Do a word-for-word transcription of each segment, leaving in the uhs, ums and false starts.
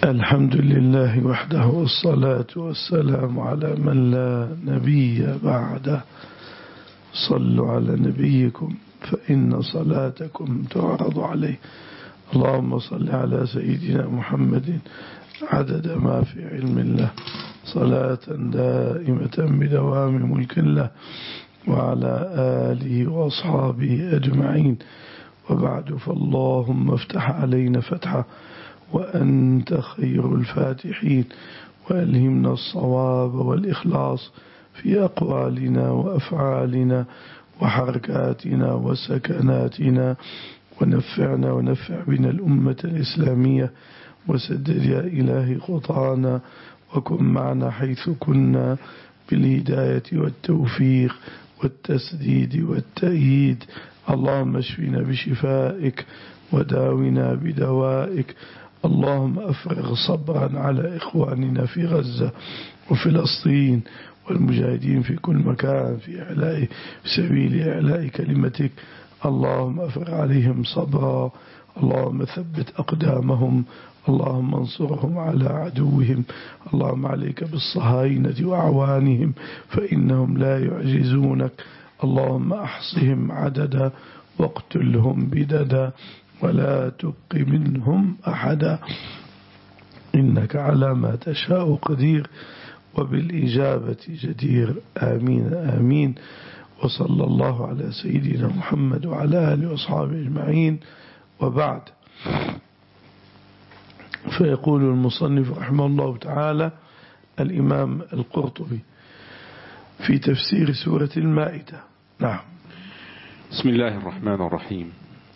الحمد لله وحده والصلاة والسلام على من لا نبي بعده. صلوا على نبيكم فإن صلاتكم تعرض عليه. اللهم صل على سيدنا محمد عدد ما في علم الله، صلاة دائمة بدوام ملك الله، وعلى آله وأصحابه أجمعين. وبعد، فاللهم افتح علينا فتحا وأنت خير الفاتحين، وألهمنا الصواب والإخلاص في أقوالنا وأفعالنا وحركاتنا وسكناتنا، ونفعنا ونفع بنا الأمة الإسلامية، وسدد يا إلهي خطانا، وكن معنا حيث كنا بالهداية والتوفيق والتسديد والتأييد. اللهم اشفنا بشفائك وداونا بدوائك. اللهم أفرغ صبرا على إخواننا في غزة وفلسطين والمجاهدين في كل مكان في إعلاء في سبيل إعلاء كلمتك. اللهم أفرغ عليهم صبرا، اللهم ثبت أقدامهم، اللهم انصرهم على عدوهم. اللهم عليك بالصهاينة وأعوانهم فإنهم لا يعجزونك. اللهم أحصهم عددا واقتلهم بددا ولا تبق منهم أحدا، إنك على ما تشاء قدير وبالإجابة جدير. آمين آمين. وصلى الله على سيدنا محمد وعلى آله وأصحابه أجمعين. وبعد، فيقول المصنف رحمه الله تعالى الإمام القرطبي في تفسير سورة المائدة. نعم. بسم الله الرحمن الرحيم.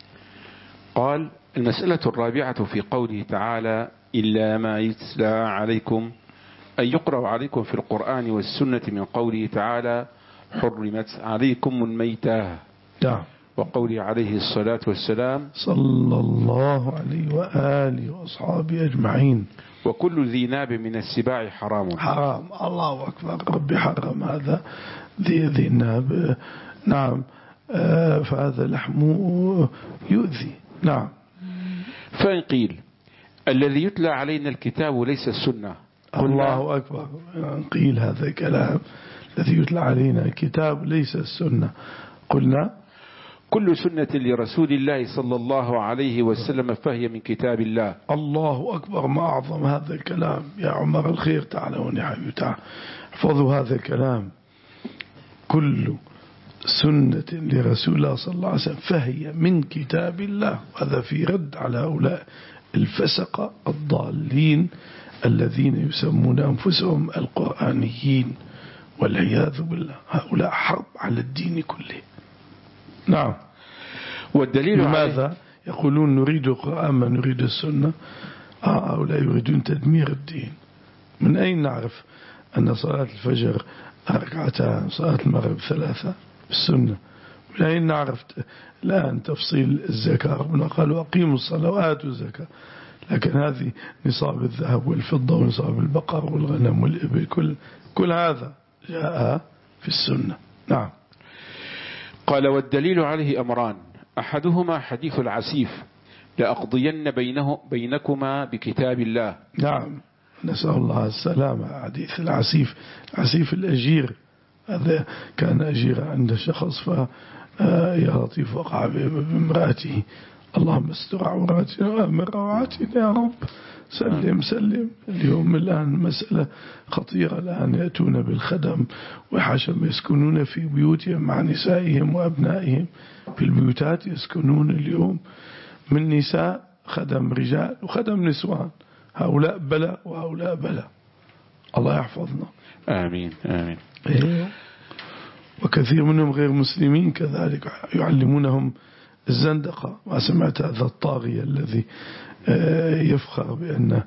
قال: المسألة الرابعة في قوله تعالى: إلا ما يتلى عليكم، أي يقرأ عليكم في القرآن والسنة، من قوله تعالى: حرمت عليكم الميتة. نعم. وقوله عليه الصلاة والسلام: صلى الله عليه وآله وأصحابه أجمعين: وكل ذي ناب من السباع حرام. حرام. الله أكبر. ربي حرم هذا ذي ذي ناب. نعم. آه فهذا لحمه يؤذي. نعم. فإن قيل: الذي يتلى علينا الكتاب ليس السنة. الله أكبر. قيل هذا الكلام: الذي يتلى علينا الكتاب ليس السنة. قلنا: كل سنة لرسول الله صلى الله عليه وسلم فهي من كتاب الله. الله أكبر. ما أعظم هذا الكلام يا عمر الخير. تعالوا يا حبيبي، تعالوا احفظوا هذا الكلام. كل سنة لرسول الله صلى الله عليه وسلم فهي من كتاب الله. هذا في رد على هؤلاء الفسقة الضالين الذين يسمون أنفسهم القرآنيين، والعياذ بالله. هؤلاء حرب على الدين كله. نعم. والدليل لماذا عليه؟ يقولون نريد القرآن ما نريد السنة. آه هؤلاء يريدون تدمير الدين. من أين نعرف أن صلاة الفجر ركعتان، صلاة المغرب ثلاثة بالسنة؟ من أين نعرف الآن تفصيل الزكاة؟ ربنا قالوا أقيموا الصلاة وآتوا الزكاة، لكن هذه نصاب الذهب والفضة ونصاب البقر والغنم والإبل، كل, كل هذا جاء في السنة. نعم. قال: والدليل عليه أمران: أحدهما حديث العسيف: لأقضين بينه بينكما بكتاب الله. نعم. نسأل الله السلامة. حديث العسيف، العسيف الأجير، هذا كان أجير عند شخص ف يا لطيف وقع بامرأته. اللهم استر عوراتنا وامن روعاتنا يا رب. سلم سلم. اليوم الآن مسألة خطيرة. الآن يأتون بالخدم وحشم يسكنون في بيوتهم مع نسائهم وأبنائهم في البيوتات. يسكنون اليوم من نساء خدم رجال وخدم نسوان. هؤلاء بلاء وهؤلاء بلاء. الله يحفظنا. آمين آمين. إيه. وكثير منهم غير مسلمين كذلك، يعلمونهم الزندقة. ما سمعت هذا الطاغية الذي يفخر بأن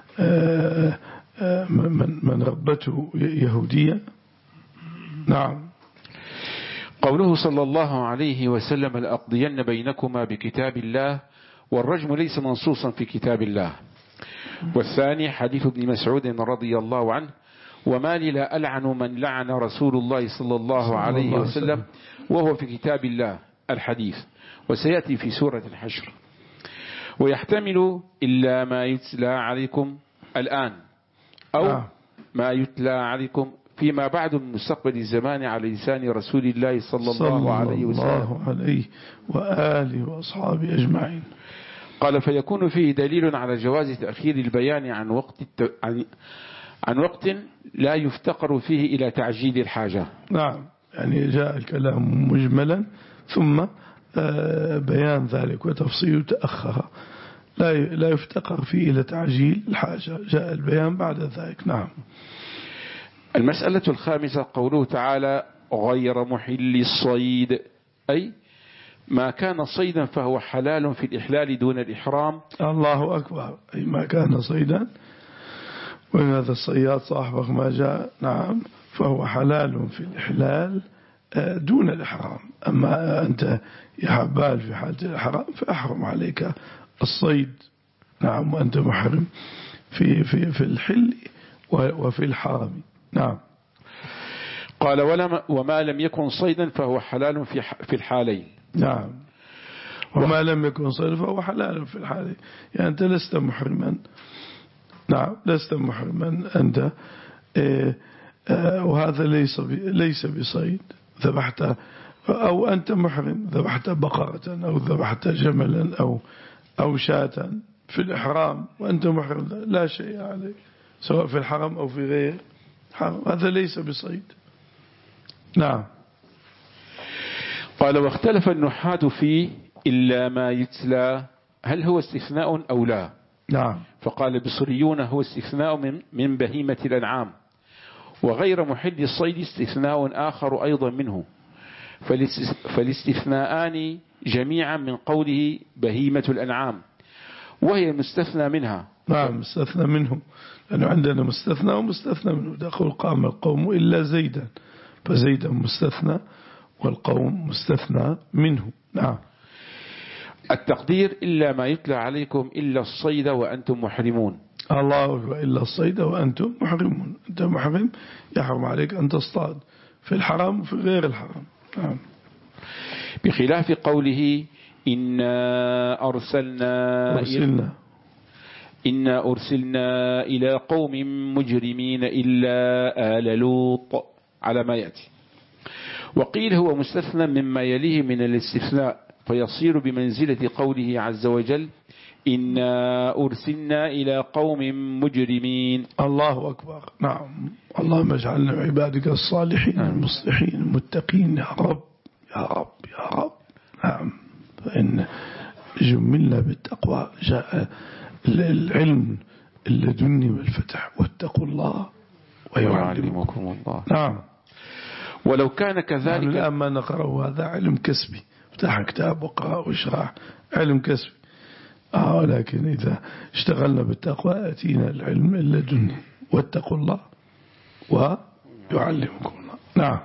من ربته يهودية. نعم. قوله صلى الله عليه وسلم: لأقضين بينكما بكتاب الله، والرجم ليس منصوصا في كتاب الله. والثاني حديث ابن مسعود رضي الله عنه: وما لي لا ألعن من لعن رسول الله صلى الله عليه وسلم وهو في كتاب الله. الحديث، وسيأتي في سورة الحشر. ويحتمل إلا ما يتلى عليكم الآن أو نعم. ما يتلى عليكم فيما بعد من مستقبل الزمان على لسان رسول الله صلى الله عليه وسلم صلى الله عليه وآله وأصحابه أجمعين. قال فيكون فيه دليل على جواز تأخير البيان عن وقت الت... عن... عن وقت لا يفتقر فيه إلى تعجيل الحاجة. نعم، يعني جاء الكلام مجملا ثم بيان ذلك وتفصيل تأخر لا لا يفتقر فيه إلى تعجيل الحاجة، جاء البيان بعد ذلك. نعم. المسألة الخامسة قوله تعالى غير محل الصيد، أي ما كان صيدا فهو حلال في الإحلال دون الإحرام. الله أكبر، أي ما كان صيدا، وإن هذا الصياد صاحبك ما جاء نعم فهو حلال في الإحلال دون الإحرام. أما أنت يا حبال في حالة الإحرام فأحرم عليك الصيد نعم وأنت محرم في في في الحل وفي الحرم. نعم. قال ولما وما لم يكن صيدا فهو حلال في في الحالين. نعم. وما لم يكن صيدا فهو حلال في الحالين، يعني أنت لست محرما. نعم لست محرما أنت إيه آه وهذا ليس ليس بصيد، ذبحت أو أنت محرم ذبحت بقرة أو ذبحت جملا أو أو شاة في الإحرام وأنت محرم لا شيء عليك سواء في الحرم أو في غير حرم، هذا ليس بصيد. نعم. قال واختلف النحاة فيه إلا ما يتلى هل هو استثناء أو لا. نعم. فقال البصريون هو استثناء من, من بهيمة الأنعام، وغير محل الصيد استثناء آخر أيضا منه، فالاستثناءان جميعا من قوله بهيمة الأنعام وهي المستثنى منها. نعم مستثنى منه، لأنه عندنا مستثنى ومستثنى منه. تقول قام القوم إلا زيدا، فزيدا مستثنى والقوم مستثنى منه. نعم. التقدير إلا ما يتلى عليكم إلا الصيد وأنتم محرمون. الله إلا الصيد وأنتم محرمون، أنت محرم يحرم عليك أن تصطاد في الحرم وفي غير الحرم. نعم. بخلاف قوله إنا أرسلنا أرسلنا إنا أرسلنا إلى قوم مجرمين إلا آل لوط على ما يأتي. وقيل هو مستثنى مما يليه من الاستثناء فيصير بمنزلة قوله عز وجل إنا أرسلنا إلى قوم مجرمين. الله أكبر. نعم. اللهم اجعلنا عبادك الصالحين المصلحين المتقين يا رب يا رب يا رب. نعم. فإن جملنا بالتقوى جاء العلم اللدني والفتح واتقوا الله ويعلمكم الله. نعم. ولو كان كذلك الآن ما نقرأه هذا علم كسبي، افتح كتاب وقرأ واشرح علم كسبي. آه لكن إذا اشتغلنا بالتقوى أتينا العلم اللدني واتقوا الله ويعلمكم الله. نعم.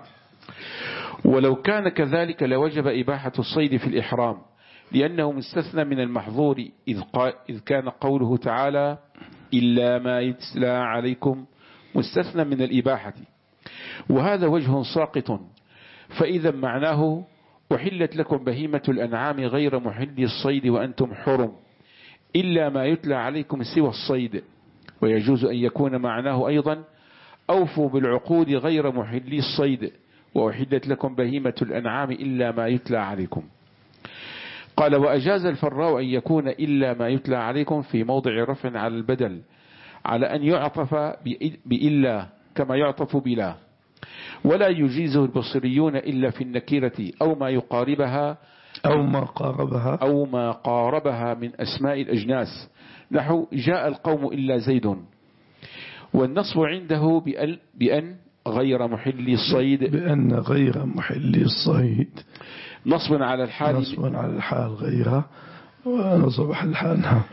ولو كان كذلك لوجب إباحة الصيد في الإحرام، لأنه مستثنى من المحظور إذ, إذ كان قوله تعالى إلا ما يتلى عليكم مستثنى من الإباحة، وهذا وجه ساقط. فإذا معناه أحلت لكم بهيمة الأنعام غير محل الصيد وأنتم حرم إلا ما يتلى عليكم سوى الصيد. ويجوز أن يكون معناه أيضا أوفوا بالعقود غير محل الصيد وأحلت لكم بهيمة الأنعام إلا ما يتلى عليكم. قال وأجاز الفراء أن يكون إلا ما يتلى عليكم في موضع رفع على البدل على أن يعطف بإلا كما يعطف بلا، ولا يجيزه البصريون إلا في النكيرة أو ما يقاربها أو ما قاربها أو ما قاربها من أسماء الأجناس، نحو جاء القوم إلا زيد. والنصب عنده بأن, بأن غير محل الصيد بأن غير محل الصيد نصب على الحال نصب على الحال غيرها ونصب على الحال.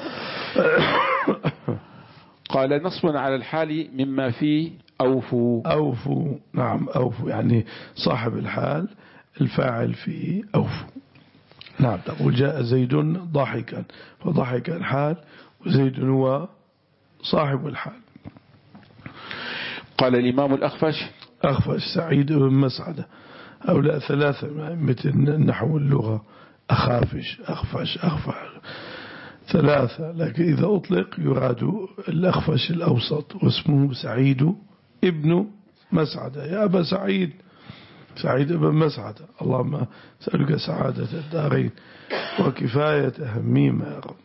قال نصب على الحال مما فيه أوفوا. أوفوا. نعم أوفوا يعني صاحب الحال الفاعل فيه أوفوا. نعم. تقول جاء زيد ضاحكا فضحك الحال وزيد هو صاحب الحال. قال الإمام الأخفش أخفش سعيد بن مسعدة هؤلاء ثلاثة من أئمة النحو واللغة، أخافش أخفش أخفش ثلاثة، لكن إذا أطلق يراد الأخفش الأوسط واسمه سعيد ابن مسعدة. يا أبا سعيد، سعيد ابن مسعدة، اللهم سألك سعادة الدارين وكفاية هميمة يا رب.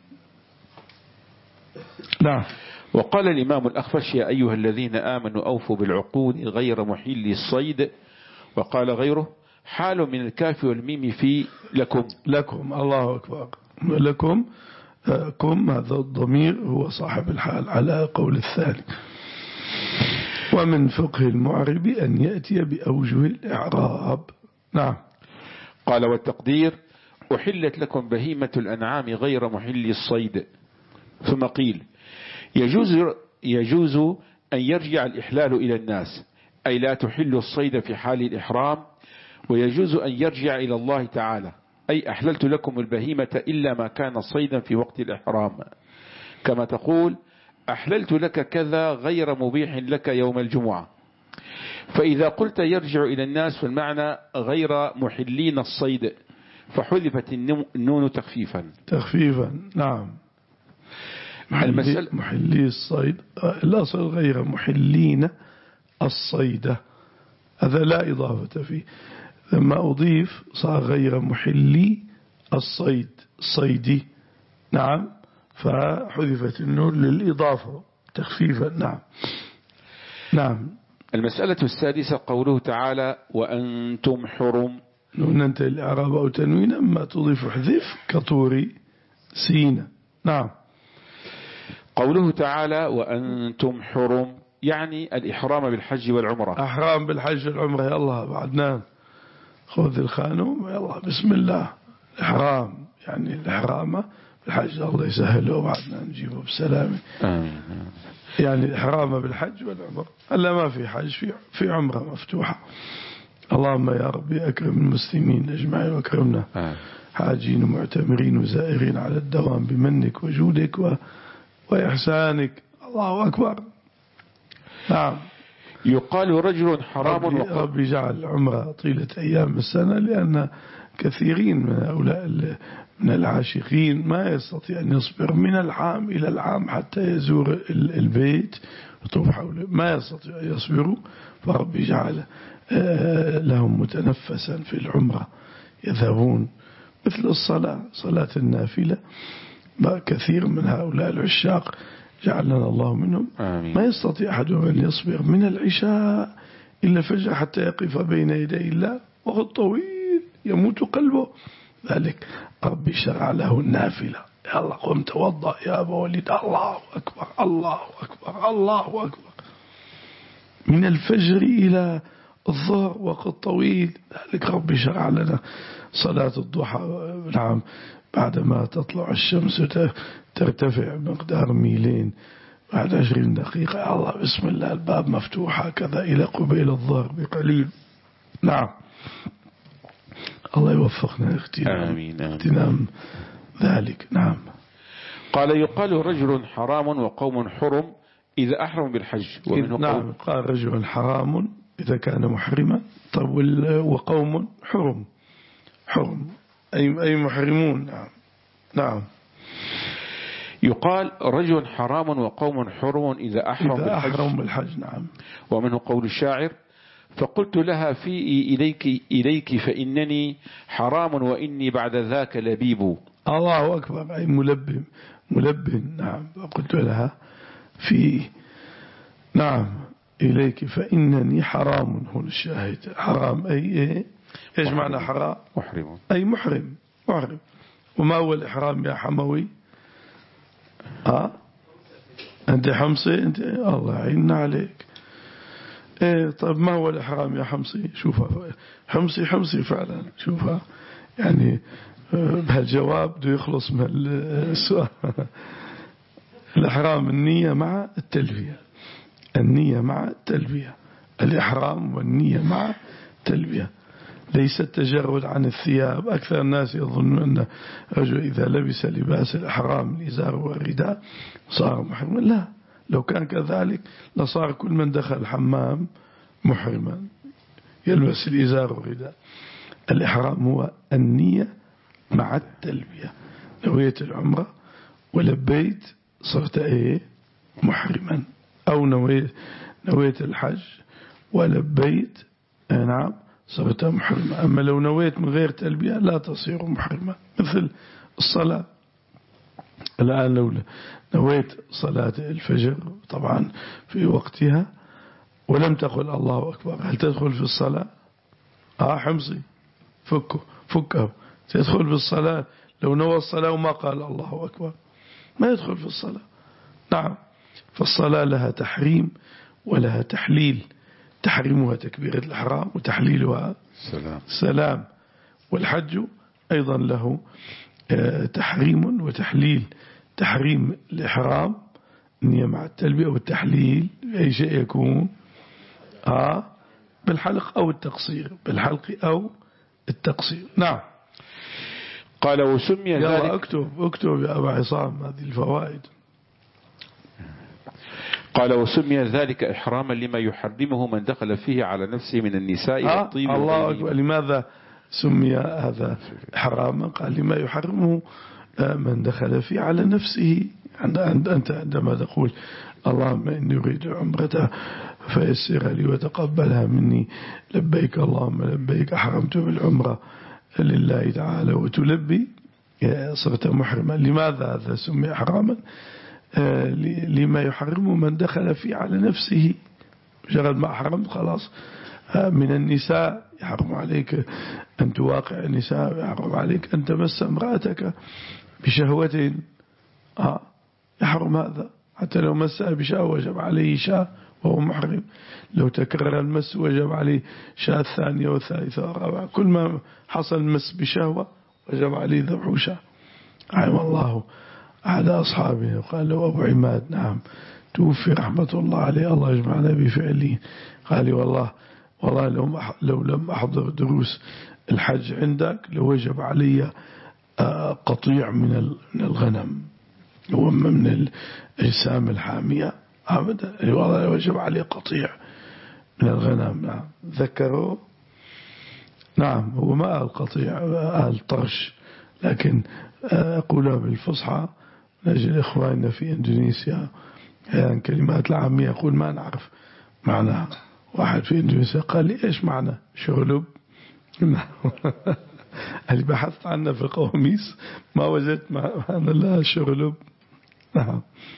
نعم. وقال الإمام الأخفش: يا أيها الذين آمنوا أوفوا بالعقود غير محل الصيد. وقال غيره: حال من الكاف والميم في لكم. لكم، الله أكبر. لكم كم هذا الضمير هو صاحب الحال على قول الثاني. ومن فقه المعرب أن يأتي بأوجه الإعراب. نعم. قال: والتقدير: أحلت لكم بهيمة الأنعام غير محل الصيد. ثم قيل: يجوز, يجوز أن يرجع الإحلال إلى الناس، أي لا تحل الصيد في حال الإحرام، ويجوز أن يرجع إلى الله تعالى، أي أحللت لكم البهيمة إلا ما كان صيدا في وقت الإحرام، كما تقول: أحللت لك كذا غير مبيح لك يوم الجمعة. فإذا قلت يرجع إلى الناس فالمعنى غير محلين الصيد، فحذفت النون تخفيفا. تخفيفا، نعم. محلي, محلي الصيد، الأصل غير محلين الصيد، هذا لا إضافة فيه. لما أضيف صار غير محلي الصيد، الصيدي. نعم. فحذفت النون للإضافة تخفيفا. نعم. نعم. المسألة السادسة قوله تعالى: وأنتم حرم. ننتهي الإعراب أو تنوين، أما تضيف حذف كطوري سين. نعم. قوله تعالى: وأنتم حرم، يعني الإحرام بالحج والعمرة. أحرام بالحج والعمرة. يا الله بعدنا خذ الخانوم، يا الله بسم الله. الإحرام يعني الإحرام بالحج، الله يسهله وبعدنا نجيبه بسلامة. آمين. يعني الإحرام بالحج والعمرة، ألا ما في حج، في في عمرة مفتوحة. اللهم يا ربي أكرم المسلمين أجمعين وأكرمنا آمين. حاجين ومعتمرين وزائرين على الدوام بمنك وجودك و... وإحسانك. الله أكبر. نعم. يقال رجل حرام. ربي, ربي جعل عمره طيلة أيام السنة، لأن كثيرين من هؤلاء من العاشقين ما يستطيع أن يصبر من العام إلى العام حتى يزور البيت ويطوف حوله، ما يستطيع أن يصبروا. فربي جعل لهم متنفسا في العمرة يذهبون، مثل الصلاة، صلاة النافلة. كثير من هؤلاء العشاق جعلنا الله منهم. آمين. ما يستطيع أحدهم أن يصبر من العشاء إلا فجأة حتى يقف بين يدي الله، وقت طويل يموت قلبه. ذلك ربي شرع له النافلة. يا الله قم توضأ يا أبا وليد. الله أكبر، الله أكبر، الله أكبر. من الفجر إلى الظهر وقت طويل. ذلك ربي شرع لنا صلاة الضحى. نعم. بعدما تطلع الشمس ترتفع مقدار ميلين، بعد عشرين دقيقة يا الله بسم الله الباب مفتوح هكذا إلى قبيل الظهر بقليل. نعم. الله يوفقنا اغتنام, اغتنام ذلك. نعم. قال: يقال رجل حرام وقوم حرم إذا أحرم بالحج. ومنه نعم. قال رجل حرام إذا كان محرما. طب وقوم حرم، حرم أي أي محرمون. نعم. نعم. يقال رجل حرام وقوم حرم إذا أحرم إذا بالحج. أحرم بالحج. نعم. ومنه قول الشاعر: فقلت لها في إليك إليك فإنني حرام وإني بعد ذاك لبيب. الله أكبر، أي ملبم، ملبن. نعم. فقلت لها في نعم إليك فإنني حرام. هنا الشاهد حرام أي إيش معنى حرام؟ محرم، أي محرم، محرم. وما هو الإحرام يا حموي؟ آه أنت حمصي أنت، الله يعيننا عليك. إيه طيب ما هو الإحرام يا حمصي؟ شوفها حمصي، حمصي فعلا. شوفها يعني بهالجواب بده يخلص من السؤال. الإحرام النية مع التلبية، النية مع التلبية. الإحرام والنية مع التلبية، ليس التجرد عن الثياب. أكثر الناس يظنون أن رجل إذا لبس لباس الإحرام الإزار والرداء صار محرما. لا، لو كان كذلك لصار كل من دخل الحمام محرما يلبس الإزار والرداء. الإحرام هو النية مع التلبية، نوية العمرة ولبيت صرت إيه محرما، أو نويت, نويت الحج ولبيت نعم صرت محرما. أما لو نويت من غير تلبية لا تصير محرما. مثل الصلاة الآن، لو نويت صلاة الفجر طبعا في وقتها ولم تقل الله أكبر، هل تدخل في الصلاة؟ آه حمصي فكه فكه تدخل في الصلاة لو نوى الصلاة وما قال الله أكبر، ما يدخل في الصلاة. نعم، فالصلاة لها تحريم ولها تحليل. تحريمها تكبيرة الإحرام وتحليلها سلام. سلام. والحج أيضا له تحريم وتحليل. تحريم الإحرام نية مع التلبية، والتحليل أي شيء يكون آه بالحلق أو التقصير، بالحلق أو التقصير. نعم. قال وسمي ذلك. اكتب اكتب يا أبا عصام هذه الفوائد. قال وسمي ذلك إحراما لما يحرمه من دخل فيه على نفسه من النساء آه والطيب. الله أكبر. لماذا سمي هذا إحراما؟ قال لما يحرمه من دخل فيه على نفسه. أنت عندما تقول اللهم إني أريد عمرة فيسر لي وتقبلها مني، لبيك اللهم لبيك، أحرمت بالعمرة لله تعالى، وتلبي صرت محرما. لماذا هذا سمي إحراما؟ لما يحرمه من دخل فيه على نفسه. مجرد ما أحرمت خلاص من النساء يحرم عليك أن تواقع النساء، يحرم عليك أن تمس امرأتك بشهوة، آه يحرم هذا. حتى لو مسها بشهوة وجب عليه شاة وهو محرم. لو تكرر المس وجب عليه شاة الثانية والثالثة والرابعة. كل ما حصل مس بشهوة وجب عليه ذبح شاة. عيم الله على أصحابه. قال له أبو عماد نعم توفي رحمة الله عليه، الله يجمعنا بفعله. قال لي والله والله لو, لو لم أحضر دروس الحج عندك لوجب علي قطيع من الغنم ومن الأجسام الحامية أبدا. والله وجب عليه قطيع من الغنم. نعم ذكروا. نعم هو ما القطيع الطرش، لكن أقولها بالفصحى نجد إخواننا في إندونيسيا يعني كلمات العامية يقول ما نعرف معناها. واحد في إندونيسيا قال لي إيش معنى شغلب؟ اللي بحثت عنه في القواميس ما وجدت معنى لا شغلب. نعم.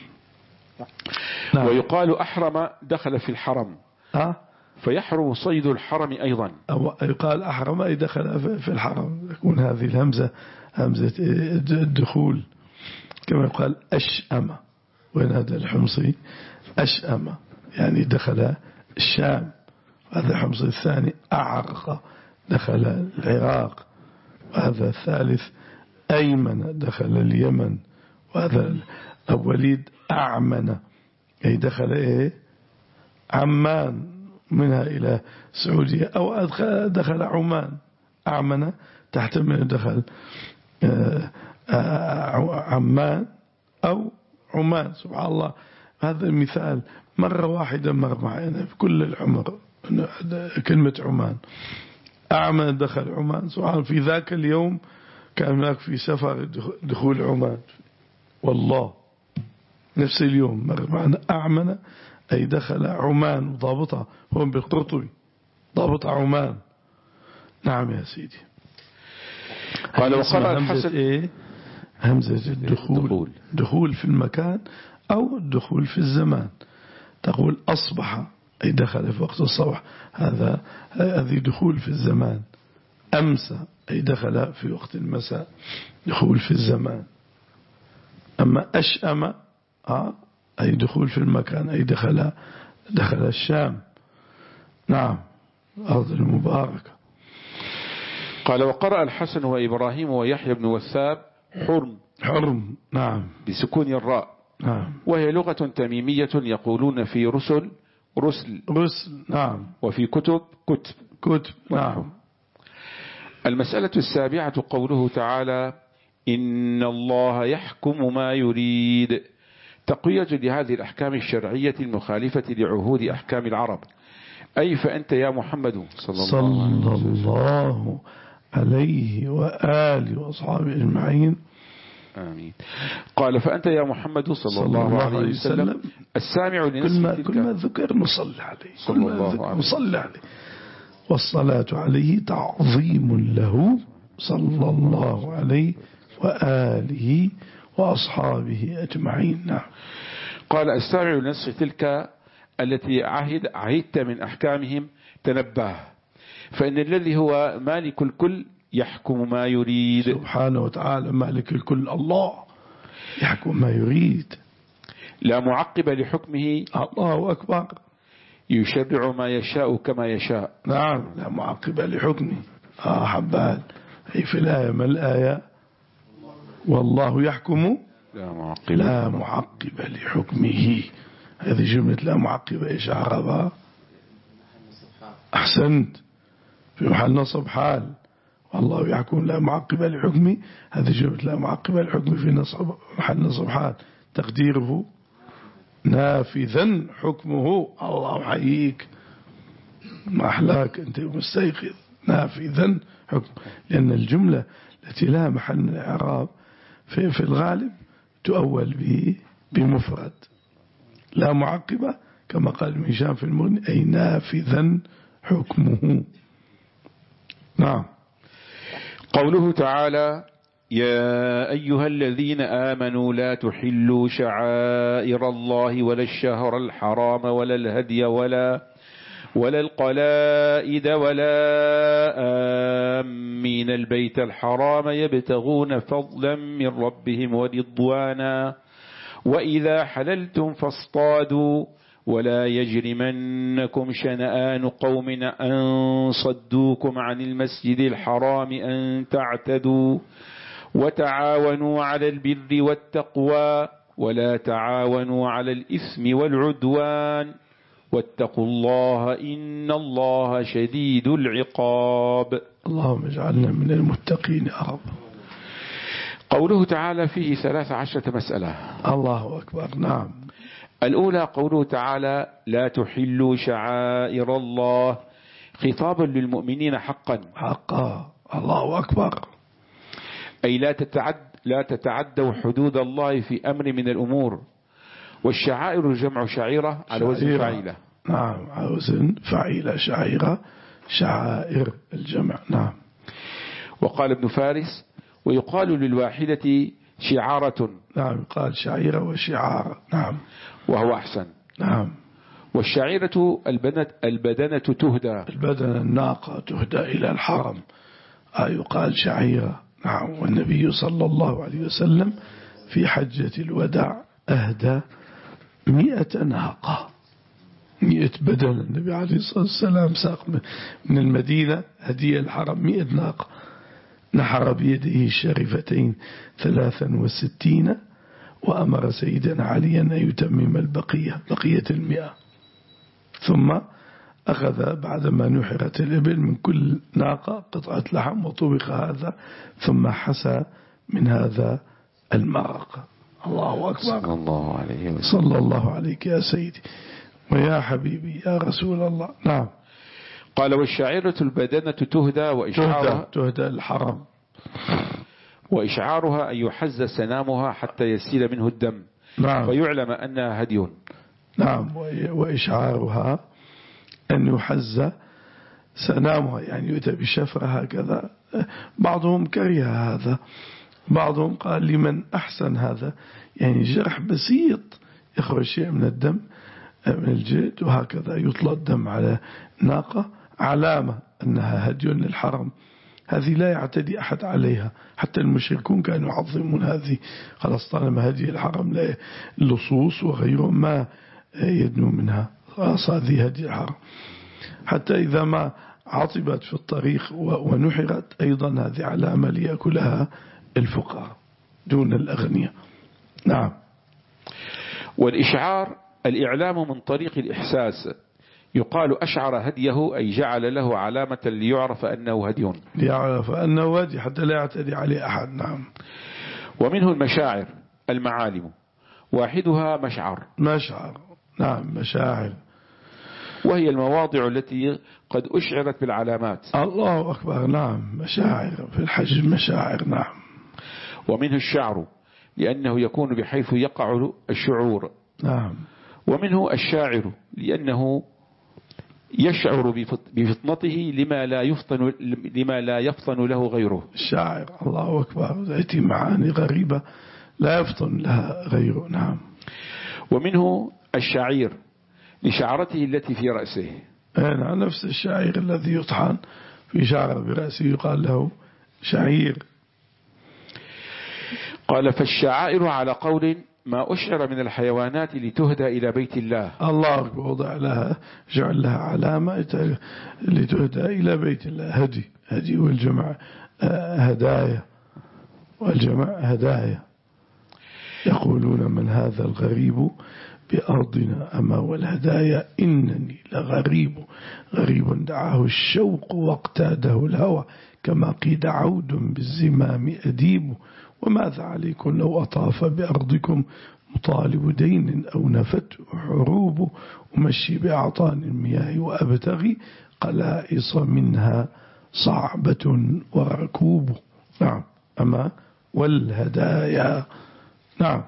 نعم. ويقال أحرم دخل في الحرم أه؟ فيحرم صيد الحرم أيضا. أو يقال أحرم أي دخل في الحرم، تكون هذه الهمزة همزة الدخول. كما يقال أشأم، وين هذا الحمصي أشأم يعني دخل الشام. هذا الحمصي الثاني أعرق دخل العراق. وهذا الثالث أيمن دخل اليمن. وهذا الوليد أعمن أي دخل إيه عمان منها إلى السعودية، أو أدخل دخل عمان. أعمن تحتمل دخل عمان أو عمان. سبحان الله، هذا المثال مرة واحدة مر معنا في كل العمر كلمة عمان. أعمن دخل عمان. سبحان الله، في ذاك اليوم كان هناك في سفر دخول عمان، والله نفس اليوم مر معنا. أعمن أي دخل عمان، ضابطها هم بالقرطبي ضابط عمان. نعم يا سيدي. قال وقرأ الحسن إيه همزة الدخول. دخول في المكان أو الدخول في الزمان. تقول أصبح أي دخل في وقت الصباح، هذا هذه دخول في الزمان. أمسى أي دخل في وقت المساء، دخول في الزمان. أما أشأم آه أي دخول في المكان، أي دخل دخل الشام. نعم أرض المباركة. قال وقرأ الحسن وإبراهيم ويحيى بن وثاب حرم. حرم نعم بسكون الراء. نعم. وهي لغة تميمية يقولون في رسل رسل رسل. نعم. وفي كتب كتب كتب. نعم. المسألة السابعة قوله تعالى إن الله يحكم ما يريد، تقوية لهذه الأحكام الشرعية المخالفة لعهود أحكام العرب. أي فأنت يا محمد صلى الله, صلى الله عليه وآله وأصحابه أجمعين آمين. قال فأنت يا محمد صلى, صلى الله, الله عليه وسلم, وسلم السامع لنصف كل ما ذكر نصلي عليه صلى الله عليه نصلي عليه والصلاة عليه تعظيم له صلى الله عليه وآله وأصحابه أجمعين. نعم. قال السامع لنصف تلك التي عهد عهدت من أحكامهم تنبه، فإن الذي هو مالك الكل يحكم ما يريد. سبحانه وتعالى مالك الكل الله يحكم ما يريد، لا معقب لحكمه. الله أكبر. يشرع ما يشاء كما يشاء. نعم لا معقب لحكمه. آه حبان هي في الآية ما الآية والله يحكم لا معقب, لا معقب لحكمه. هذه جملة لا معقب إيش عربها؟ أحسنت، في محل نصب حال. والله يحكم لا معقب لحكمه، هذه جملة لا معقب لحكمه في نصب محل نصب حال، تقديره نافذا حكمه. الله حييك، ما أحلاك أنت مستيقظ. نافذا حكم، لأن الجملة التي لها محل من الإعراب في, في الغالب تؤول به بمفرد. لا معقبة كما قال ابن هشام في المغني أي نافذا حكمه. نعم. قوله تعالى يا أيها الذين آمنوا لا تحلوا شعائر الله ولا الشهر الحرام ولا الهدي ولا ولا القلائد ولا آمين البيت الحرام يبتغون فضلا من ربهم ورضوانا وإذا حللتم فاصطادوا ولا يجرمنكم شنآن قوم أن صدوكم عن المسجد الحرام أن تعتدوا وتعاونوا على البر والتقوى ولا تعاونوا على الإثم والعدوان واتقوا الله إن الله شديد العقاب. اللهم اجعلنا من المتقين يا رب. قوله تعالى فيه ثلاث عشرة مسألة. الله أكبر. نعم. الأولى قوله تعالى لا تحلوا شعائر الله، خطابا للمؤمنين حقا حقا. الله أكبر. أي لا تتعد لا تتعدوا حدود الله في أمر من الأمور. والشعائر جمع شعيرة على وزن فعيلة. نعم على وزن فعيلة. شعيرة شعائر الجمع. نعم. وقال ابن فارس ويقال للواحدة شعارة. نعم قال شعيرة وشعارة. نعم وهو أحسن. نعم. والشعيرة البدنة, البدنة تهدى. البدنة الناقة تهدى إلى الحرم. آه يقال شعيرة. نعم. والنبي صلى الله عليه وسلم في حجة الوداع أهدى مئة ناقة، مئة بدنة. النبي عليه الصلاة والسلام ساق من المدينة هدية الحرم مئة ناقة، نحر بيده الشريفتين ثلاثا وستين، وأمر سيدنا عليا أن يتمم البقية بقية المئة. ثم أخذ بعدما نحرت الإبل من كل ناقة قطعة لحم وطبخ هذا، ثم حسى من هذا المرق. الله أكبر. صلى الله عليه وسلم. صلى الله عليك يا سيدي ويا حبيبي يا رسول الله. نعم. قال والشعيرة البدنة تهدى وإشعارها تهدى, تهدى الحرم، وإشعارها أن يحز سنامها حتى يسيل منه الدم. نعم. ويعلم أنها هدي. نعم. وإشعارها أن يحز سنامها يعني يؤتى بشفرة هكذا. بعضهم كره هذا، بعضهم قال لمن أحسن هذا، يعني جرح بسيط يخرج شيء من الدم من الجلد وهكذا يطلق الدم على ناقة علامة أنها هدي للحرم. هذه لا يعتدي أحد عليها، حتى المشركون كانوا يعظمون هذه. خلاص طالما هدي الحرم لا اللصوص وغيره ما يدنو منها، خلاص هذه هدي الحرم. حتى إذا ما عطبت في الطريق ونحرت أيضا هذه علامة ليأكلها الفقراء دون الأغنياء. نعم. والإشعار الإعلام من طريق الإحساس، يقال أشعر هديه أي جعل له علامة ليعرف أنه هدي، ليعرف أنه هدي حتى لا يعتدي عليه أحد. نعم. ومنه المشاعر المعالم، واحدها مشعر. مشعر. نعم مشاعر، وهي المواضع التي قد أشعرت بالعلامات. الله أكبر. نعم مشاعر في الحج مشاعر. نعم. ومنه الشعر لأنه يكون بحيث يقع الشعور. نعم. ومنه الشاعر لأنه يشعر بفطنته لما لا يفطن لما لا يفطن له غيره. الشاعر الله أكبر تأتي معاني غريبة لا يفطن لها غيره. نعم. ومنه الشعير لشعرته التي في رأسه. نعم نفس الشعير الذي يطحن في شعر برأسه يقال له شعير. قال فالشعائر على قول ما أشعر من الحيوانات لتهدى إلى بيت الله. الله وضع لها جعل لها علامة لتهدى إلى بيت الله. هدي هدي والجمع هدايا والجمع هدايا. يقولون من هذا الغريب بأرضنا أما والهدايا إنني لغريب غريب دعاه الشوق واقتاده الهوى كما قيد عود بالزمام أديب وماذا عليكم لو أطاف بأرضكم مطالب دين أو نفت حروب أمشي بأعطان المياه وأبتغي قلائص منها صعبة وركوب. نعم. أما والهدايا. نعم.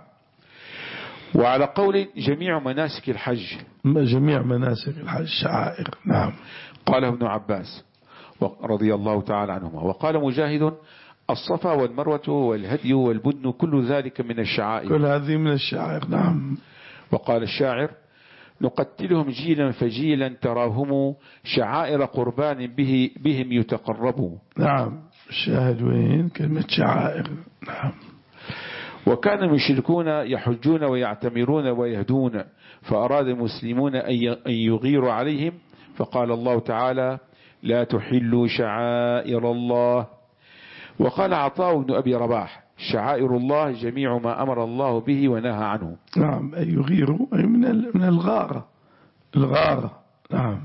وعلى قول جميع مناسك الحج. جميع مناسك الحج شعائر. نعم. قاله ابن عباس رضي الله تعالى عنهما. وقال مجاهد الصفا والمروة والهدي والبدن كل ذلك من الشعائر. كل هذه من الشعائر. نعم. وقال الشاعر نقتلهم جيلا فجيلا تراهم شعائر قربان به بهم يتقربوا. نعم. الشاهد وين كلمة شعائر. نعم. وكان المشركون يحجون ويعتمرون ويهدون فأراد المسلمون أن يغيروا عليهم فقال الله تعالى لا تحلوا شعائر الله. وقال عطاء بن أبي رباح شعائر الله جميع ما أمر الله به ونهى عنه. نعم. أي يغيروا أي من من الغارة الغارة. نعم.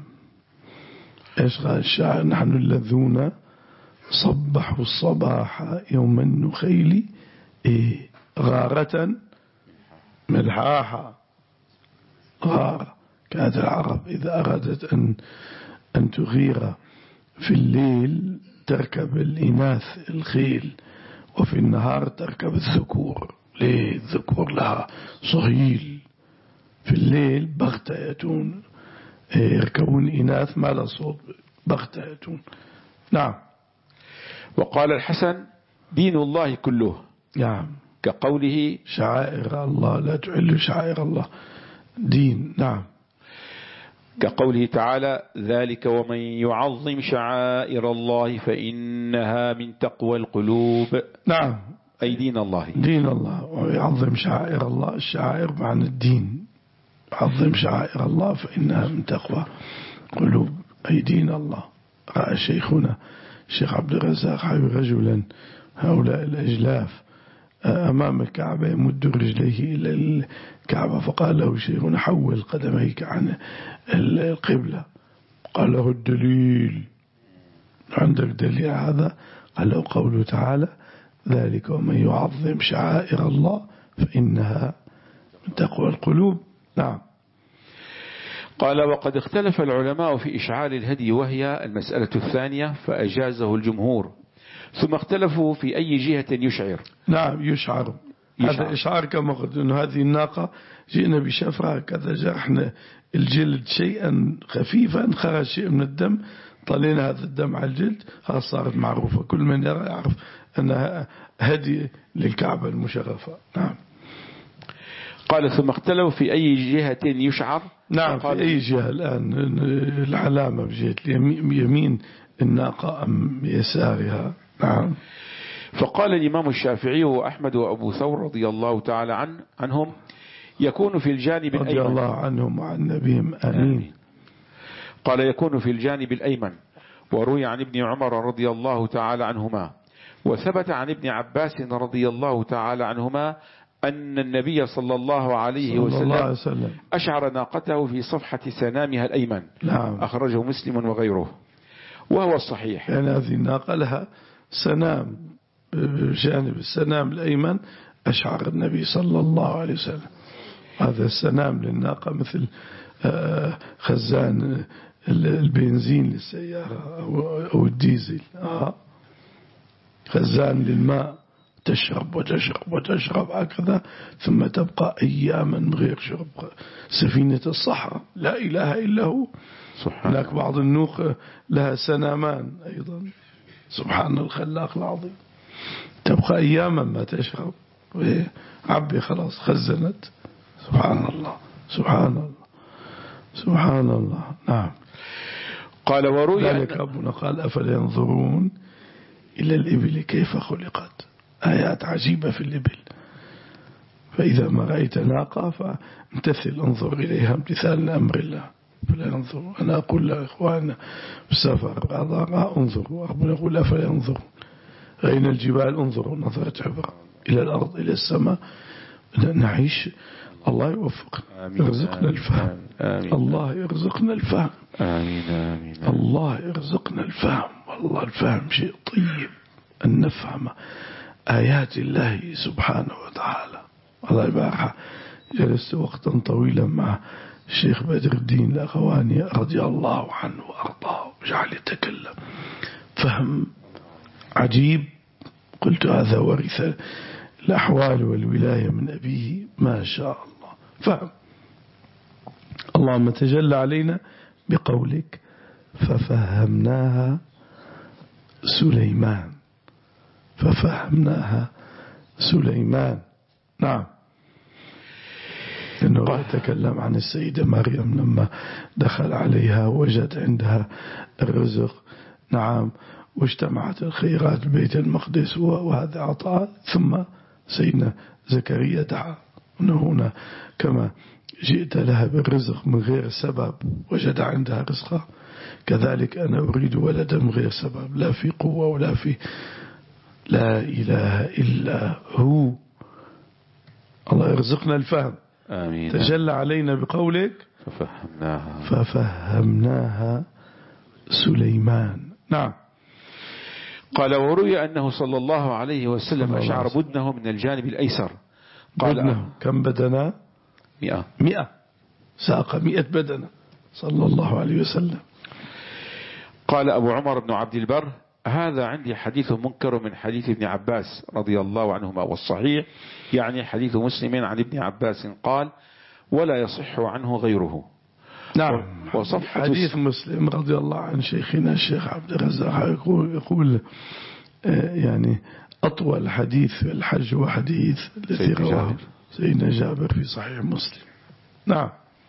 إيش قال الشاعر نحن الذين صبحوا الصباح يوم النخيل إيه غارة ملحاحة. غارة كانت العرب إذا أرادت أن أن تغير في الليل تركب الإناث الخيل وفي النهار تركب الذكور. ليه الذكور لها صهيل في الليل بغتة يأتون يركبون إناث ما لا صوت بغتة يأتون. نعم. وقال الحسن دين الله كله. نعم. كقوله شعائر الله لا تعل شعائر الله دين. نعم. كقوله تعالى ذلك ومن يعظم شعائر الله فإنها من تقوى القلوب. نعم. أي دين الله. دين الله ويعظم شعائر الله. الشعائر معنى الدين. يعظم شعائر الله فإنها من تقوى قلوب أي دين الله. رأى شيخنا الشيخ عبد الرزاق حي رجلا هؤلاء الأجلاف أمام الكعبة يمد رجليه إلى الكعبة فقال له شيخنا حول قدميك عن القبلة. قال له الدليل عندك دليل هذا؟ قال له قوله تعالى ذلك ومن يعظم شعائر الله فإنها من تقوى القلوب. نعم. قال وقد اختلف العلماء في إشعال الهدي وهي المسألة الثانية فأجازه الجمهور ثم اختلفوا في أي جهة يشعر. نعم يشعر. هذا إشعار كما قلت أنه هذه الناقة جئنا بشفرة كذا جرحنا الجلد شيئا خفيفا خرج شيء من الدم طلينا هذا الدم على الجلد خلاص صارت معروفة كل من يرى يعرف أنها هدي للكعبة المشرفة. نعم. قال ثم اختلفوا في أي جهة يشعر. نعم في أي جهة الآن العلامة بجهة يمين الناقة أم يسارها. نعم. فقال الإمام الشافعي وأحمد وأبو ثور رضي الله تعالى عن عنهم يكون في الجانب رضي الأيمن. الله عنهم وعن نبيهم آمين. قال يكون في الجانب الأيمن وروي عن ابن عمر رضي الله تعالى عنهما وثبت عن ابن عباس رضي الله تعالى عنهما أن النبي صلى الله عليه وسلم, وسلم أشعر ناقته في صفحة سنامها الأيمن. نعم. أخرجه مسلم وغيره وهو الصحيح. يعني هذه الناقة لها سنام بجانب السنام الأيمن أشعر النبي صلى الله عليه وسلم. هذا السنام للناقة مثل خزان البنزين للسيارة أو الديزل. خزان للماء تشرب وتشرب وتشرب هكذا، ثم تبقى أياما من غير شرب. سفينة الصحراء لا إله إلا هو. هناك بعض النوق لها سنامان أيضا، سبحان الخلاق العظيم. تبقى أياما ما تشرب، عبي خلاص خزنت. سبحان الله سبحان الله سبحان الله. نعم. قال وروي ذلك ربنا قال أفلا ينظرون إلى الإبل كيف خلقت. آيات عجيبة في الإبل. فإذا ما رأيت ناقة فامتثل، انظر إليها امتثال لأمر الله. فلا ينظروا. أنا أقول لإخواننا بالسفر بعضها انظروا، ربنا يقول أفلا ينظرون أين الجبال انظروا نظرة عبرة إلى الأرض إلى السماء. نعيش. الله يوفقنا، يرزقنا الفهم. آمين. الله يرزقنا الفهم. آمين. آمين. الله يرزقنا الفهم. والله الفهم شيء طيب، أن نفهم آيات الله سبحانه وتعالى. الله يبارك. جلست وقتا طويلا مع الشيخ بدر الدين الأخواني رضي الله عنه وأرضاه، وجعل يتكلم فهم عجيب. قلت هذا ورث الأحوال والولاية من أبيه، ما شاء الله فهم. اللهم تجلى علينا بقولك ففهمناها سليمان. ففهمناها سليمان. نعم. إنه يتكلم عن السيدة مريم لما دخل عليها وجد عندها الرزق. نعم. واجتمعت الخيرات بيت المقدس وهذا عطاء. ثم سيدنا زكريا دعا أنه هنا كما جئت لها بالرزق من غير سبب وجد عندها رزقا، كذلك أنا أريد ولدا من غير سبب، لا في قوة ولا في. لا إله إلا هو. الله يرزقنا الفهم. آمين. تجلى علينا بقولك ففهمناها ففهمناها سليمان. نعم. قال وروي أنه صلى الله عليه وسلم أشعر بدنه من الجانب الأيسر. قال بدنه كم بدنا؟ مئة مئة ساق مئة بدنة صلى الله عليه وسلم. قال أبو عمر بن عبد البر هذا عندي حديث منكر من حديث ابن عباس رضي الله عنهما، والصحيح يعني حديث مسلم عن ابن عباس قال ولا يصح عنه غيره. نعم. وصفحة حديث مسلم رضي الله عن شيخنا الشيخ عبد الرزاق يقول, يقول يعني أطول حديث في الحج هو حديث الذي رواه سيدنا جابر في صحيح مسلم. نعم.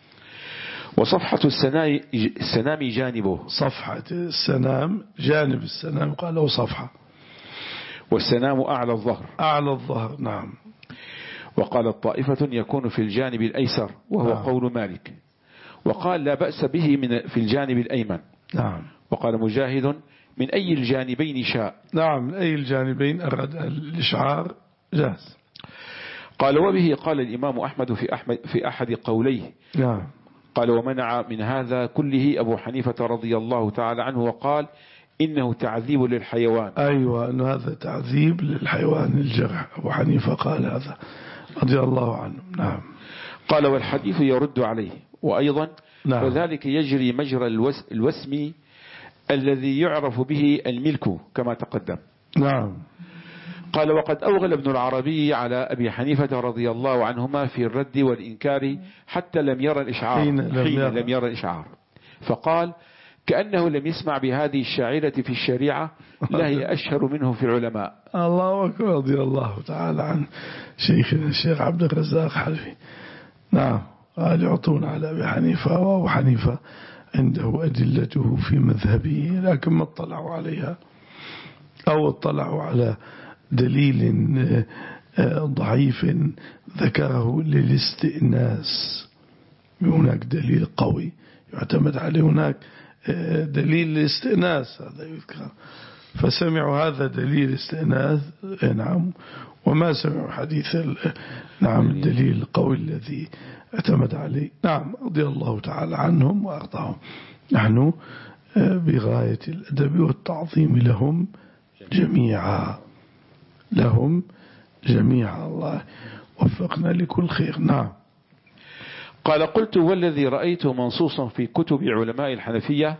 وصفحة السنام جانبه. صفحة السنام جانب السنام قال له صفحة. والسنام أعلى الظهر. أعلى الظهر. نعم. وقال الطائفة يكون في الجانب الأيسر وهو نعم. قول مالك. وقال لا بأس به من في الجانب الأيمن. نعم. وقال مجاهد من أي الجانبين شاء. نعم. من أي الجانبين أراد الإشعار جاز. قال وبه قال الإمام أحمد في, أحمد في أحد قوليه. نعم. قال ومنع من هذا كله أبو حنيفة رضي الله تعالى عنه وقال إنه تعذيب للحيوان. أيوة أنه هذا تعذيب للحيوان الجرح. أبو حنيفة قال هذا رضي الله عنه. نعم. قال والحديث يرد عليه وأيضا نعم. وذلك يجري مجرى الوس الوسم الذي يعرف به الملك كما تقدم. نعم. قال وقد أوغل ابن العربي على أبي حنيفة رضي الله عنهما في الرد والإنكار حتى لم يرى الإشعار حين لم, حين يرى. لم يرى الإشعار فقال كأنه لم يسمع بهذه الشاعرة في الشريعة لا هي أشهر منه في العلماء. الله أكبر. رضي الله تعالى عن شيخنا الشيخ عبد الرزاق حلفي. نعم. قال يعطون على أبي حنيفة، وأبو حنيفة عنده أدلته في مذهبه لكن ما اطلعوا عليها أو اطلعوا على دليل ضعيف ذكره للاستئناس. هناك دليل قوي يعتمد عليه، هناك دليل الاستئناس هذا يذكر، فسمعوا هذا دليل استئناس. نعم. وما سمعوا حديث نعم الدليل القوي الذي اعتمد عليه. نعم. رضي الله تعالى عنهم وأرضاهم. نحن بغاية الأدب والتعظيم لهم جميعا. لهم جميعا. الله وفقنا لكل خير. نعم. قال قلت والذي رأيته منصوصا في كتب علماء الحنفية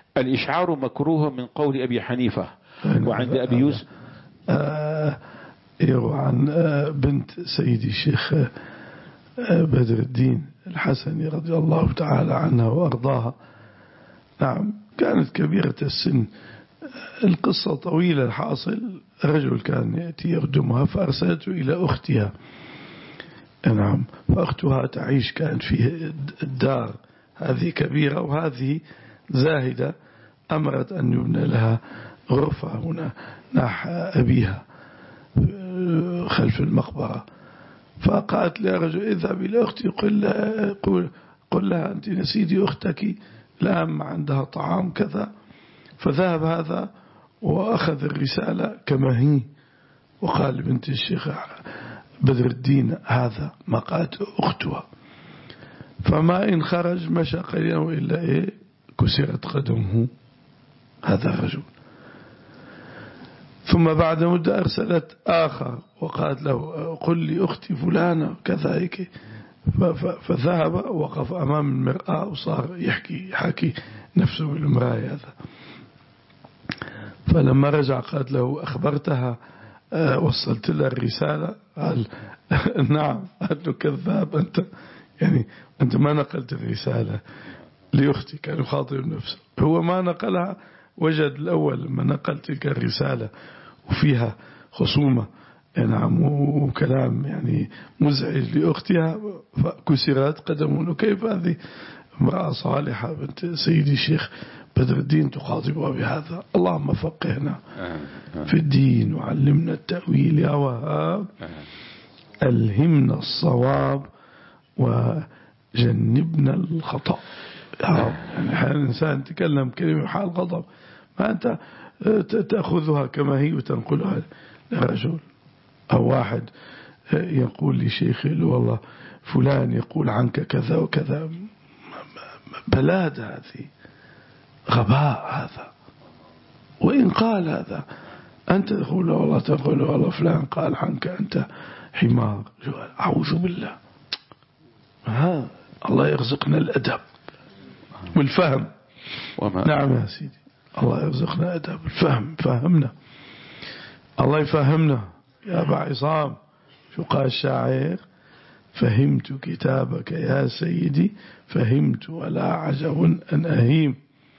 الإشعار مكروه من قول أبي حنيفة. وعند أبي يوسف آه يروى عن بنت سيدي الشيخ بدر الدين الحسني رضي الله تعالى عنها وأرضاها. نعم كانت كبيرة السن. القصة طويلة. الحاصل رجل كان يأتي يخدمها فأرسلته إلى أختها. نعم فأختها تعيش كانت في الدار هذه كبيرة وهذه زاهدة. أمرت أن يبنى لها غرفة هنا ناحى أبيها خلف المقبرة. فقالت لها رجل اذهب إلى أختي قل لها, قل, قل لها أنت نسيتي أختك الآن عندها طعام كذا. فذهب هذا وأخذ الرسالة كما هي وقال لبنت الشيخ بدر الدين هذا ما قالت أختها. فما إن خرج مشى قليلا إلا إيه كسرت قدمه هذا الرجل. ثم بعد مدة أرسلت آخر وقالت له قل لي أختي فلانة كذلك. فذهب وقف أمام المرآة وصار يحكي حكي نفسه بالمراية هذا. فلما رجع قالت له أخبرتها وصلت لها الرسالة؟ قال نعم. قالت له كذاب أنت، يعني أنت ما نقلت الرسالة لأختي. كان يخاطب نفسه. هو ما نقلها. وجد الأول لما نقل تلك الرسالة وفيها خصومة نعم وكلام يعني مزعج لأختها فكسرت قدمه. كيف هذه امرأة صالحة بنت سيدي الشيخ بدر الدين تخاطبها بهذا؟ اللهم فقهنا في الدين وعلمنا التأويل يا وهاب، ألهمنا الصواب وجنبنا الخطأ. يعني حال الإنسان تكلم كلمة حال غضب ما أنت تأخذها كما هي وتنقلها لرجل أو واحد يقول لشيخ والله فلان يقول عنك كذا وكذا. بلاد هذه غباء هذا. وإن قال هذا أنت تقول والله تقول والله فلان قال عنك أنت حمار. أعوذ بالله. ها الله يرزقنا الأدب والفهم. نعم يا سيدي الله يرزقنا أدب الفهم. فهمنا الله يفهمنا يا أبا عصام. شو قال الشاعر؟ فهمت كتابك يا سيدي فهمت ولا عجب أن أهيم.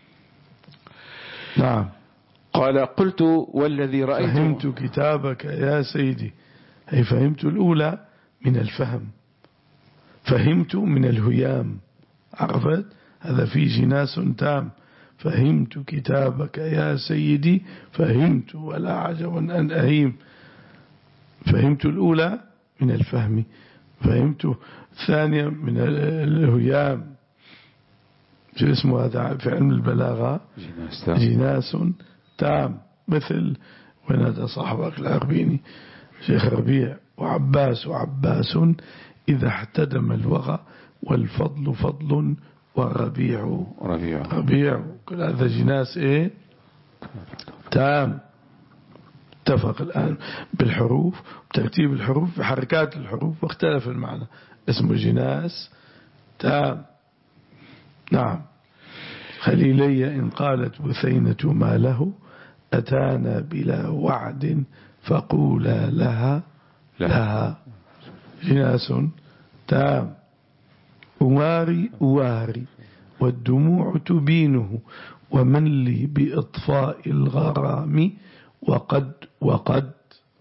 نعم قال قلت والذي رأيت فهمت كتابك يا سيدي. أي فهمت الأولى من الفهم، فهمت من الهيام. عرفت هذا في جناس تام. فهمت كتابك يا سيدي فهمت ولا عجب أن أهيم. فهمت الأولى من الفهم، فهمت الثانية من الهيام. شو اسمه هذا في علم البلاغة؟ جناس تام, جناس تام. مثل ونادى صاحبك العربيني شيخ ربيع وعباس وعباس إذا احتدم الوغى والفضل فضل والربيع ربيع. ربيع. كل هذا جناس ايه تام. اتفق الآن بالحروف بترتيب الحروف بحركات الحروف واختلف المعنى. اسمه جناس تام. نعم. خليلي إن قالت بثينة ما له أتانا بلا وعد فقولا لها لها. جناس تام. أواري أواري والدموع تبينه ومن لي بإطفاء الغرام وقد وقد.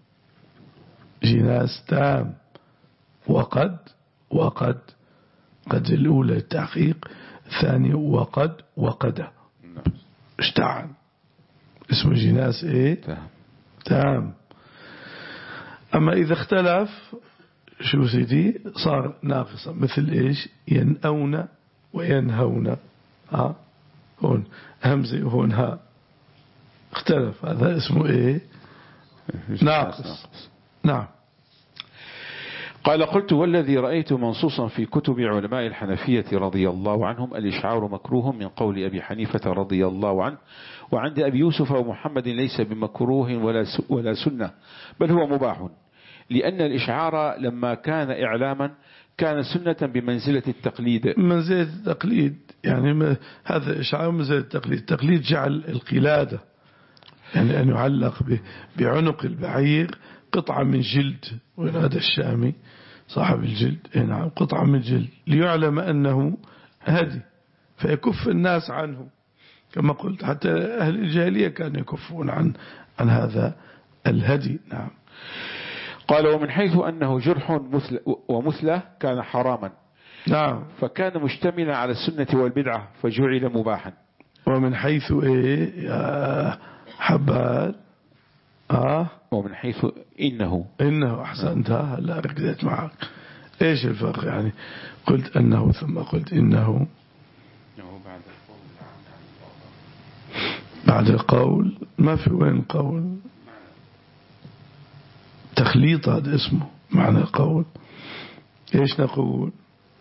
جناس تام. وقد وقد. قد الأولى التحقيق، الثانية وقد وقد اشتعل. اسمه جناس ايه تام. أما إذا اختلف شو سيدي صار ناقصا. مثل إيش؟ ينأون وينهون. ها هون همزة وهون ها اختلف. هذا اسمه إيه ناقص. نعم. قال قلت والذي رأيت منصوصا في كتب علماء الحنفية رضي الله عنهم الإشعار مكروه من قول أبي حنيفة رضي الله عنه، وعند أبي يوسف ومحمد ليس بمكروه ولا ولا سنة بل هو مباح، لأن الإشعار لما كان إعلاما كان سنة بمنزلة التقليد. منزلة التقليد يعني هذا إشعار منزلة التقليد. التقليد جعل القلادة يعني أن يعلق بعنق البعير قطعة من جلد، وين هذا الشامي صاحب الجلد، نعم قطعة من جلد ليعلم أنه هدي فيكف الناس عنه، كما قلت حتى أهل الجاهلية كانوا يكفون عن عن هذا الهدي. نعم. قال ومن حيث أنه جرح مثل ومثلة كان حراما. نعم. فكان مشتملا على السنة والبدعة فجعل مباحا. ومن حيث إيه يا حبال آه ومن حيث إنه إنه أحسنت، هلا ركزت معك. إيش الفرق يعني؟ قلت أنه ثم قلت إنه بعد القول، ما في وين قول، تخليط هذا اسمه معنى القول. إيش نقول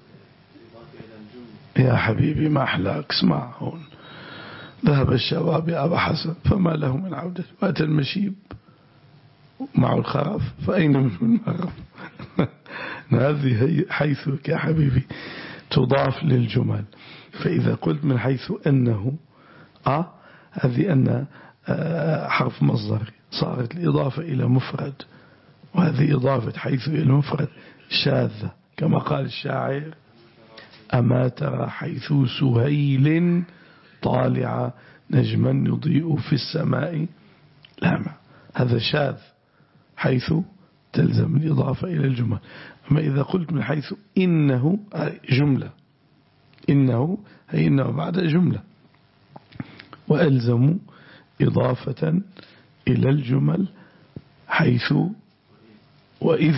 يا حبيبي؟ ما أحلاك، اسمع هون. ذهب الشباب يا أبا حسن فما له من عودة، وأتى المشيب مع الخرف فأين من المغرب. هذه حيث يا حبيبي تضاف للجمل. فإذا قلت من حيث أنه آه هذه أن آه حرف مصدر صارت الإضافة إلى مفرد، وهذه إضافة حيث إلى المفرد شاذة، كما قال الشاعر أما ترى حيث سهيل طالع نجما يضيء في السماء. لا، هذا شاذ، حيث تلزم الإضافة إلى الجمل. أما إذا قلت من حيث إنه جملة، إنه هي إنه بعد جملة، وألزم إضافة إلى الجمل حيث وإذ،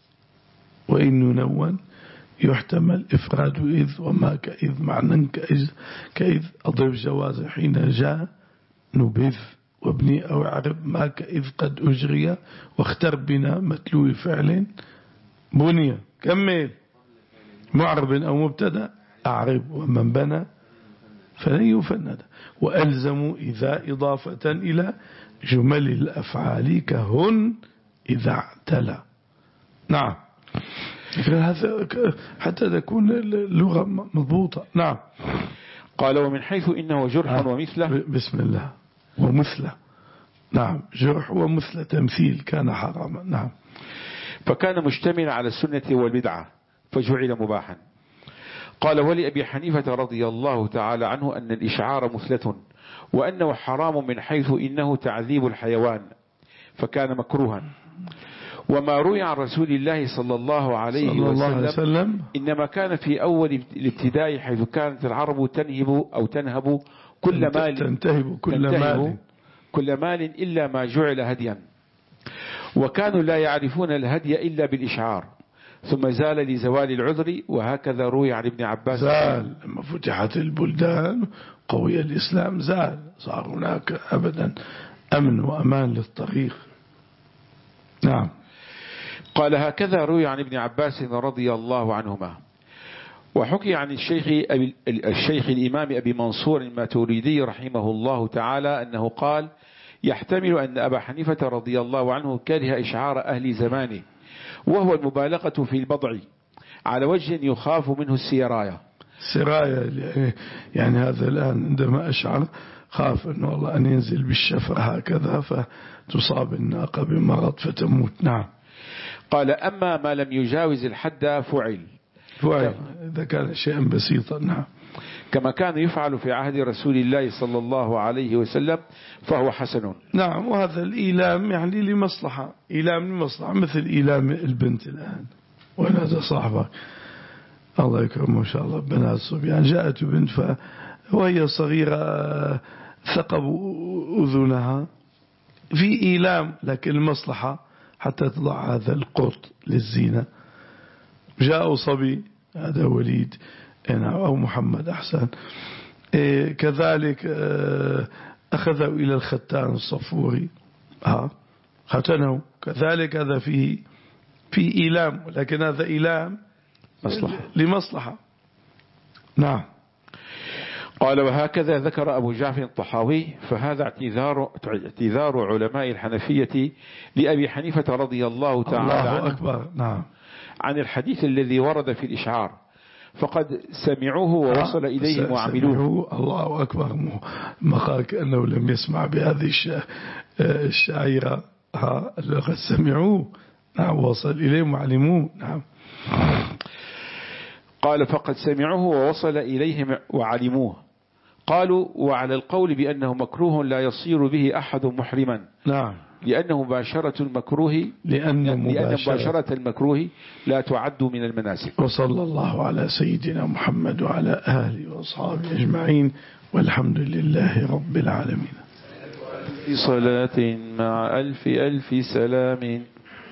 وإن نون يحتمل إفراد إذ وما كإذ معنى كإذ, كإذ أضرب جواز حين جاء نبذ وابني أو عرب ما كإذ قد أجري واختر بنا متلو فعل بني. كمل معرب أو مبتدا أعرب ومن بنى فلن يفند. وألزم إذا إضافة إلى جمل الأفعال كهن إذا اعتلى. نعم، هذا حتى تكون اللغة مضبوطة. نعم. قال ومن حيث إنه جرح آه ومثله. بسم الله. ومثله. نعم، جرح ومثله تمثيل كان حراما. نعم. فكان مشتملا على السنة والبدعة فجعل مباحا. قال ولأبي حنيفة رضي الله تعالى عنه أن الإشعار مثلة، وأنه حرام من حيث إنه تعذيب الحيوان فكان مكروها. وما روي عن رسول الله صلى الله عليه صلى الله عليه وسلم إنما كان في أول الابتداء حيث كانت العرب تنهب أو تنهب كل مال تنتهب كل مال كل مال إلا ما جعل هديا، وكانوا لا يعرفون الهدي إلا بالإشعار، ثم زال لزوال العذر. وهكذا روي عن ابن عباس زال لما فتحت البلدان قوي الإسلام، زال، صار هناك أبدا أمن وأمان للطريق. نعم. قال هكذا روي عن ابن عباس رضي الله عنهما. وحكي عن الشيخ, أبي الشيخ الإمام أبي منصور الماتريدي رحمه الله تعالى أنه قال يحتمل أن أبا حنيفة رضي الله عنه كره إشعار أهل زمانه، وهو المبالغة في البضع على وجه يخاف منه السراية. السراية يعني هذا الآن عندما أشعر خاف أنه والله أن ينزل بالشفرة هكذا فتصاب الناقة بمرض فتموت. نعم. قال أما ما لم يجاوز الحد فعل فعل إذا كان شيئا بسيطا. نعم. كما كان يفعل في عهد رسول الله صلى الله عليه وسلم فهو حسن. نعم. وهذا الإيلام يعني لمصلحة، إيلام لمصلحة، مثل إيلام البنت الآن. وين هذا صاحبك الله يكرمه إن شاء الله بنات صبيان، جاءت بنت ف وهي صغيرة ثقب أذنها في إيلام، لكن المصلحة حتى تضع هذا القرط للزينة. جاء صبي هذا وليد أو محمد أحسن إيه كذلك أخذه إلى الختان الصفوري ها ختنه كذلك، هذا فيه في إيلام، ولكن هذا إيلام مصلحة لمصلحة. نعم. قال وهكذا ذكر أبو جعفر الطحاوي. فهذا اعتذار اعتذار علماء الحنفية لأبي حنيفة رضي الله تعالى عنه أكبر. نعم. عن الحديث الذي ورد في الإشعار، فقد سمعوه ووصل إليهم وعملوه. الله أكبر. ما قال كأنه لم يسمع بهذه الشعيرة ها قد سمعوه نعم وصل إليهم وعلموه نعم. قال فقد سمعوه ووصل إليهم وعلموه. قالوا وعلى القول بأنه مكروه لا يصير به أحد محرما نعم لأنه مباشرة المكروه لأن مباشرة, مباشرة المكروه لا تعد من المناسك. وصلى الله على سيدنا محمد وعلى آله وأصحابه أجمعين والحمد لله رب العالمين. في صلاة مع ألف ألف سلام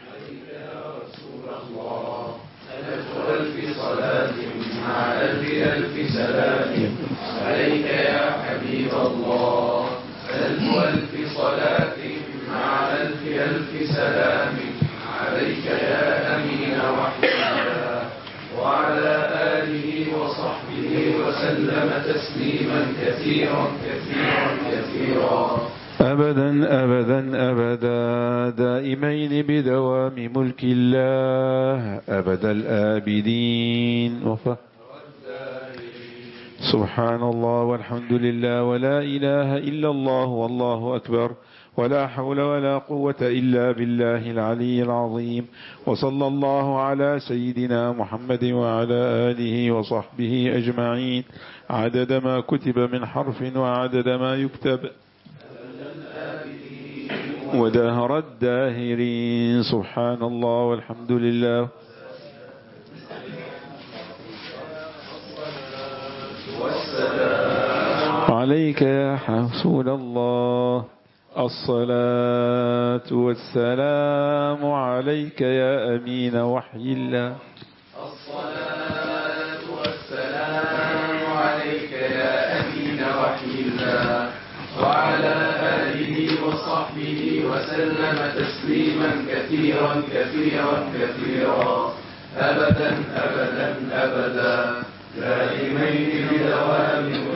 ألف صلاة مع ألف ألف سلام عليك يا حبيب الله. ألف ألف صلاة مع ألف ألف سلام عليك يا أمين وحي الله وعلى آله وصحبه وسلم تسليما كثيرا كثيرا كثيرا أبدا أبدا أبدا دائمين بدوام ملك الله أبد الآبدين وف سبحان الله والحمد لله ولا إله إلا الله والله أكبر ولا حول ولا قوة إلا بالله العلي العظيم. وصلى الله على سيدنا محمد وعلى آله وصحبه أجمعين عدد ما كتب من حرف وعدد ما يكتب ودهر الداهرين. سبحان الله والحمد لله عليك يا رسول الله. الصلاة والسلام عليك يا أمين وحي الله. الصلاة والسلام عليك يا أمين وحي الله وعلى آله وصحبه وسلم تسليما كثيرا كثيرا كثيرا أبدا أبدا أبدا دائمين بدوام